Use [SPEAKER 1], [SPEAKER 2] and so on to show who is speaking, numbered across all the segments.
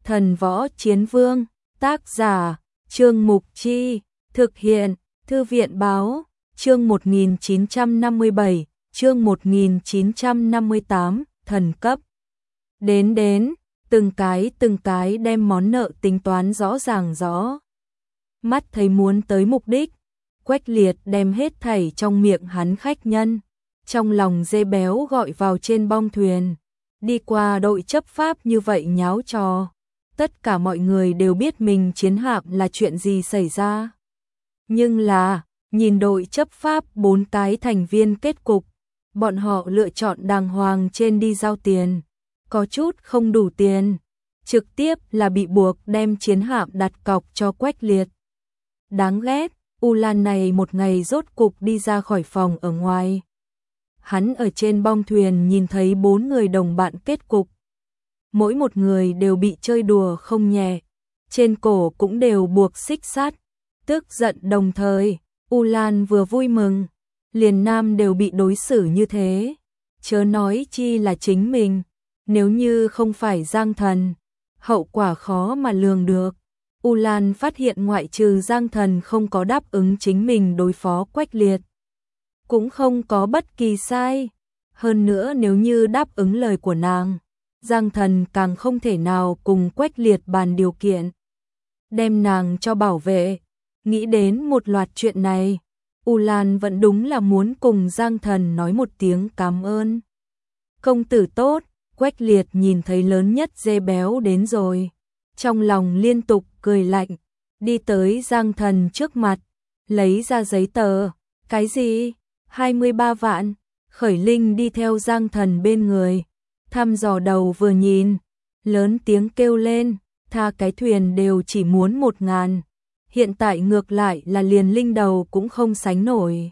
[SPEAKER 1] Thần Võ Chiến Vương, tác giả, Trương Mục Chi, thực hiện, Thư viện Báo, chương 1957, chương 1958, thần cấp. Đến, từng cái đem món nợ tính toán rõ ràng rõ. Mắt thấy muốn tới mục đích, Quách Liệt đem hết thảy trong miệng hắn khách nhân, trong lòng dê béo gọi vào trên bong thuyền. Đi qua đội chấp pháp như vậy nháo trò, tất cả mọi người đều biết mình chiến hạm là chuyện gì xảy ra. Nhưng là, nhìn đội chấp pháp 4 cái thành viên kết cục, bọn họ lựa chọn đàng hoàng trên đi giao tiền, có chút không đủ tiền, trực tiếp là bị buộc đem chiến hạm đặt cọc cho Quách Liệt. Đáng ghét, U Lan này một ngày rốt cục đi ra khỏi phòng ở ngoài. Hắn ở trên bong thuyền nhìn thấy 4 người đồng bạn kết cục. Mỗi một người đều bị chơi đùa không nhẹ, trên cổ cũng đều buộc xích sắt. Tức giận đồng thời, U Lan vừa vui mừng, liền nam đều bị đối xử như thế, chớ nói chi là chính mình, nếu như không phải Giang Thần, hậu quả khó mà lường được. U Lan phát hiện ngoại trừ Giang Thần không có đáp ứng chính mình đối phó Quách Liệt, cũng không có bất kỳ sai. Hơn nữa nếu như đáp ứng lời của nàng, Giang Thần càng không thể nào cùng Quách Liệt bàn điều kiện, đem nàng cho bảo vệ. Nghĩ đến một loạt chuyện này, U Lan vẫn đúng là muốn cùng Giang Thần nói một tiếng cảm ơn. Công tử tốt, Quách Liệt nhìn thấy lớn nhất dê béo đến rồi, trong lòng liên tục cười lạnh, đi tới Giang Thần trước mặt, lấy ra giấy tờ. Cái gì? 23 vạn. Khởi Linh đi theo Giang Thần bên người, thăm dò đầu vừa nhìn, lớn tiếng kêu lên, tha cái thuyền đều chỉ muốn 1.000, hiện tại ngược lại là liền linh đầu cũng không sánh nổi.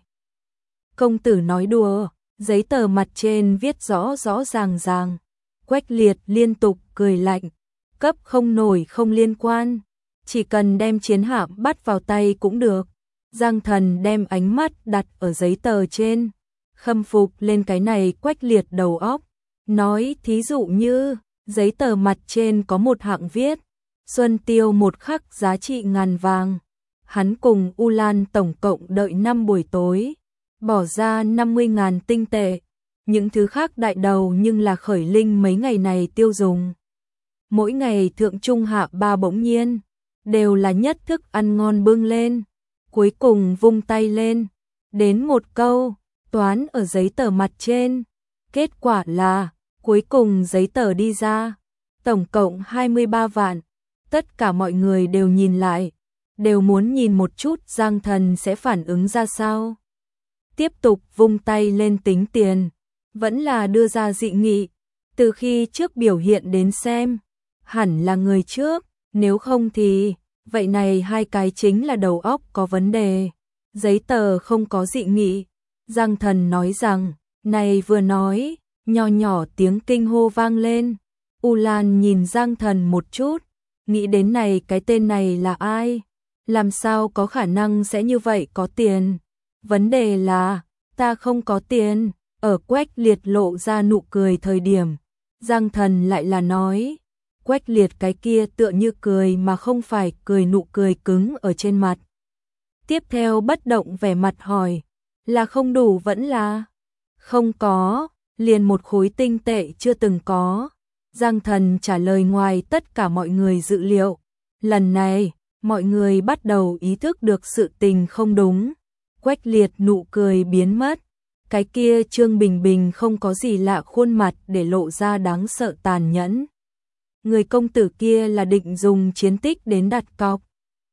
[SPEAKER 1] Công tử nói đùa, giấy tờ mặt trên viết rõ rõ ràng. Quách Liệt liên tục cười lạnh, cấp không nổi không liên quan, chỉ cần đem chiến hạm bắt vào tay cũng được. Giang Thần đem ánh mắt đặt ở giấy tờ trên, khâm phục lên cái này Quách Liệt đầu óc, nói thí dụ như, giấy tờ mặt trên có một hạng viết, Xuân Tiêu một khắc giá trị 1.000 vàng. Hắn cùng U Lan tổng cộng đợi 5 buổi tối, bỏ ra 50.000 tinh tệ. Những thứ khác đại đầu nhưng là Khởi Linh mấy ngày này tiêu dùng. Mỗi ngày thượng trung hạ ba bỗng nhiên, đều là nhất thức ăn ngon bưng lên. Cuối cùng vung tay lên, đến một câu, toán ở giấy tờ mặt trên. Kết quả là, cuối cùng giấy tờ đi ra, tổng cộng 23 vạn. Tất cả mọi người đều nhìn lại, đều muốn nhìn một chút Giang Thần sẽ phản ứng ra sao. Tiếp tục vung tay lên tính tiền, vẫn là đưa ra dị nghị. Từ khi trước biểu hiện đến xem, hẳn là người trước, nếu không thì, vậy này hai cái chính là đầu óc có vấn đề. Giấy tờ không có dị nghị. Giang Thần nói rằng, này vừa nói, nho nhỏ tiếng kinh hô vang lên. U Lan nhìn Giang Thần một chút, nghĩ đến này cái tên này là ai? Làm sao có khả năng sẽ như vậy có tiền? Vấn đề là, ta không có tiền. Ở Quách Liệt lộ ra nụ cười thời điểm, Giang Thần lại là nói, Quách Liệt cái kia tựa như cười mà không phải cười, nụ cười cứng ở trên mặt. Tiếp theo bất động vẻ mặt hỏi, là không đủ vẫn là không có, liền một khối tinh tệ chưa từng có. Giang Thần trả lời ngoài tất cả mọi người dự liệu. Lần này, mọi người bắt đầu ý thức được sự tình không đúng. Quách Liệt nụ cười biến mất. Cái kia Trương Bình Bình không có gì lạ khuôn mặt để lộ ra đáng sợ tàn nhẫn. Người công tử kia là định dùng chiến tích đến đặt cọc.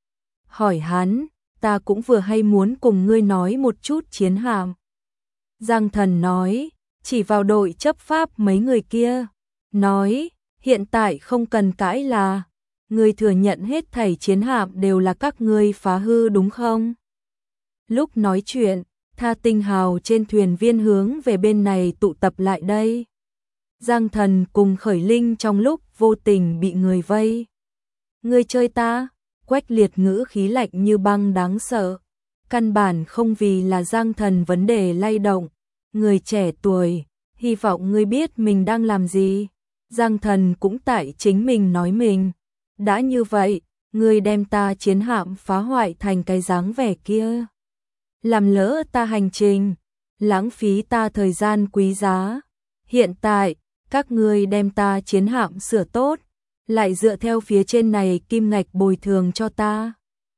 [SPEAKER 1] Hỏi hắn, ta cũng vừa hay muốn cùng ngươi nói một chút chiến hạm. Giang Thần nói, chỉ vào đội chấp pháp mấy người kia. Nói, hiện tại không cần cãi là, ngươi thừa nhận hết thảy chiến hạm đều là các ngươi phá hư đúng không? Lúc nói chuyện, Tha Tinh Hào trên thuyền viên hướng về bên này tụ tập lại đây. Giang Thần cùng Khởi Linh trong lúc vô tình bị người vây. Ngươi chơi ta? Quách Liệt ngữ khí lạnh như băng đáng sợ. Căn bản không vì là Giang Thần vấn đề lay động. Người trẻ tuổi, hy vọng ngươi biết mình đang làm gì. Giang Thần cũng tại chính mình nói mình, Đã như vậy, ngươi đem ta chiến hạm phá hoại thành cái dáng vẻ kia. Làm lỡ ta hành trình, lãng phí ta thời gian quý giá. Hiện tại, các ngươi đem ta chiến hạm sửa tốt, lại dựa theo phía trên này kim ngạch bồi thường cho ta.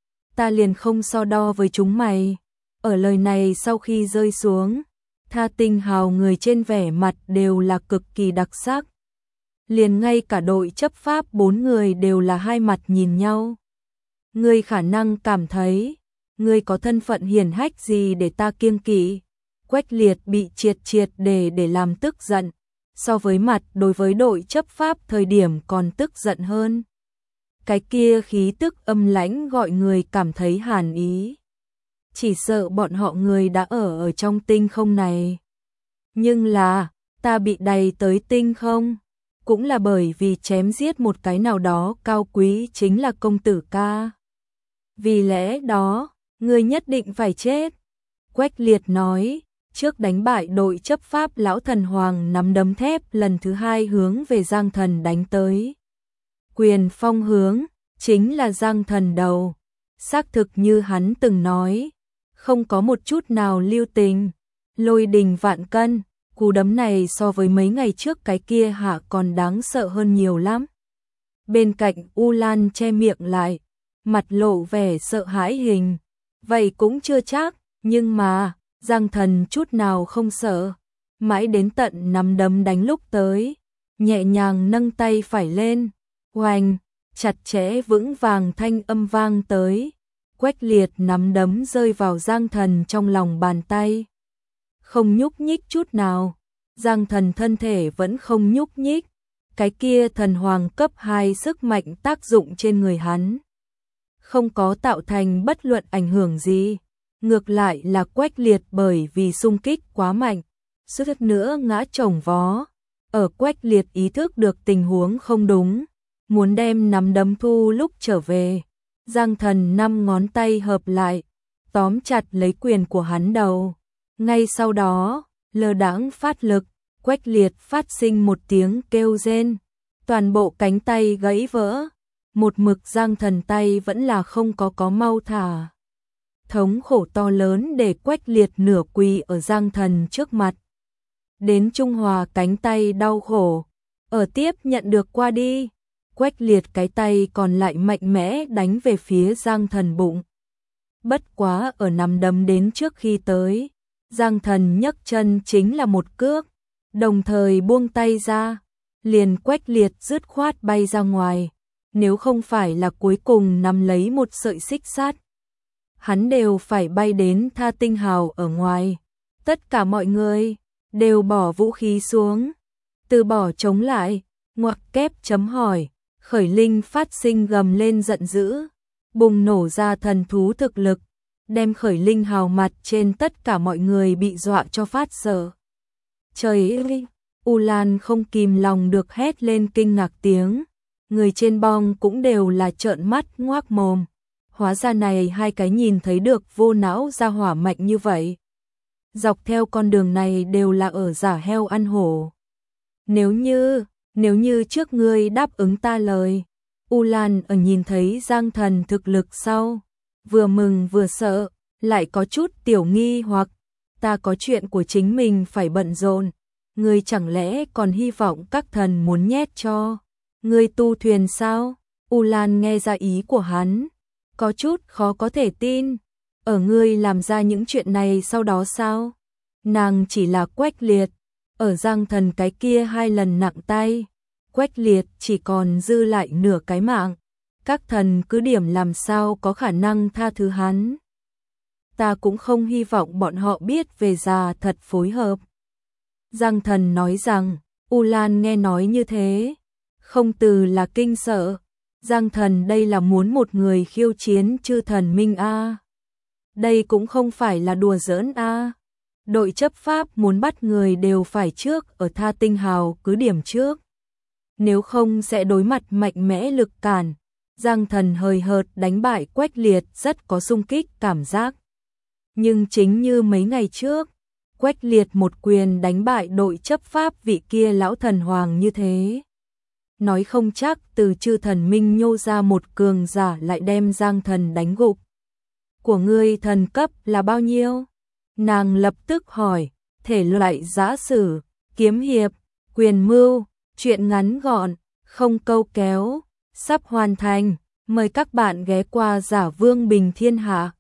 [SPEAKER 1] Ta liền không so đo với chúng mày. Ở lời này sau khi rơi xuống, Tha Tinh Hào người trên vẻ mặt đều là cực kỳ đặc sắc. Liền ngay cả đội chấp pháp 4 người đều là hai mặt nhìn nhau. Ngươi khả năng cảm thấy, ngươi có thân phận hiển hách gì để ta kiêng kỵ. Quách Liệt bị triệt để làm tức giận, so với mặt đối với đội chấp pháp thời điểm còn tức giận hơn. Cái kia khí tức âm lãnh gọi người cảm thấy hàn ý. Chỉ sợ bọn họ người đã ở trong tinh không này. Nhưng là, ta bị đày tới tinh không, cũng là bởi vì chém giết một cái nào đó cao quý chính là công tử ca. Vì lẽ đó, ngươi nhất định phải chết. Quách Liệt nói, trước đánh bại đội chấp pháp lão thần hoàng nắm đấm thép lần thứ hai hướng về Giang Thần đánh tới. Quyền phong hướng, chính là Giang Thần đầu. Xác thực như hắn từng nói, không có một chút nào lưu tình, lôi đình vạn cân, cú đấm này so với mấy ngày trước cái kia hạ còn đáng sợ hơn nhiều lắm. Bên cạnh U Lan che miệng lại, mặt lộ vẻ sợ hãi hình. Vậy cũng chưa chắc, nhưng mà, Giang Thần chút nào không sợ. Mãi đến tận nắm đấm đánh lúc tới, nhẹ nhàng nâng tay phải lên, oanh, chặt chẽ vững vàng thanh âm vang tới. Quách Liệt nắm đấm rơi vào Giang Thần trong lòng bàn tay. Không nhúc nhích chút nào, Giang Thần thân thể vẫn không nhúc nhích. Cái kia thần hoàng cấp 2 sức mạnh tác dụng trên người hắn không có tạo thành bất luận ảnh hưởng gì. Ngược lại là Quách Liệt bởi vì xung kích quá mạnh, suýt nữa ngã chồng vó. Ở Quách Liệt ý thức được tình huống không đúng, muốn đem nắm đấm thu lúc trở về, Giang Thần 5 ngón tay hợp lại, tóm chặt lấy quyền của hắn đầu. Ngay sau đó, lơ đãng phát lực, Quách Liệt phát sinh một tiếng kêu rên, toàn bộ cánh tay gãy vỡ. Một mực Giang Thần tay vẫn là không có mau thả. Thống khổ to lớn để Quách Liệt nửa quỳ ở Giang Thần trước mặt. Đến trung hòa cánh tay đau khổ, ở tiếp nhận được qua đi. Quách Liệt cái tay còn lại mạnh mẽ đánh về phía Giang Thần bụng. Bất quá ở nắm đấm đến trước khi tới, Giang Thần nhấc chân chính là một cước, đồng thời buông tay ra, liền Quách Liệt dứt khoát bay ra ngoài. Nếu không phải là cuối cùng nắm lấy một sợi xích sắt, hắn đều phải bay đến Tha Tinh Hào ở ngoài. Tất cả mọi người đều bỏ vũ khí xuống, từ bỏ chống lại, ngoặc kép chấm hỏi. Khởi Linh phát sinh gầm lên giận dữ, bùng nổ ra thần thú thực lực, đem Khởi Linh Hào mặt trên tất cả mọi người bị dọa cho phát sợ. Trời ơi! U Lan không kìm lòng được hét lên kinh ngạc tiếng. Người trên bong cũng đều là trợn mắt ngoác mồm. Hóa ra này hai cái nhìn thấy được vô não ra hỏa mạnh như vậy. Dọc theo con đường này đều là ở giả heo ăn hổ. Nếu như trước ngươi đáp ứng ta lời. U Lan ở nhìn thấy Giang Thần thực lực sau, vừa mừng vừa sợ, lại có chút tiểu nghi hoặc. Ta có chuyện của chính mình phải bận rộn, ngươi chẳng lẽ còn hy vọng các thần muốn nhét cho ngươi tu thuyền sao? U Lan nghe ra ý của hắn, có chút khó có thể tin. Ở ngươi làm ra những chuyện này sau đó sao? Nàng chỉ là Quách Liệt, ở Giang Thần cái kia 2 lần nặng tay, Quách Liệt chỉ còn dư lại nửa cái mạng. Các thần cứ điểm làm sao có khả năng tha thứ hắn. Ta cũng không hy vọng bọn họ biết về già thật phối hợp. Giang Thần nói rằng, U Lan nghe nói như thế, không từ là kinh sợ. Giang Thần đây là muốn một người khiêu chiến chư thần minh a. Đây cũng không phải là đùa giỡn a. Đội chấp pháp muốn bắt người đều phải trước ở Tha Tinh Hào cứ điểm trước. Nếu không sẽ đối mặt mạnh mẽ lực cản. Giang Thần hời hợt đánh bại Quách Liệt rất có xung kích cảm giác. Nhưng chính như mấy ngày trước, Quách Liệt một quyền đánh bại đội chấp pháp vị kia lão thần hoàng như thế. nói không chắc từ chư thần minh nhô ra một cường giả lại đem Giang Thần đánh gục. Của ngươi thần cấp là bao nhiêu? Nàng lập tức hỏi, thể loại giã sử, kiếm hiệp, quyền mưu, truyện ngắn gọn, không câu kéo, sắp hoàn thành, mời các bạn ghé qua Giả Vương Bình Thiên Hạ.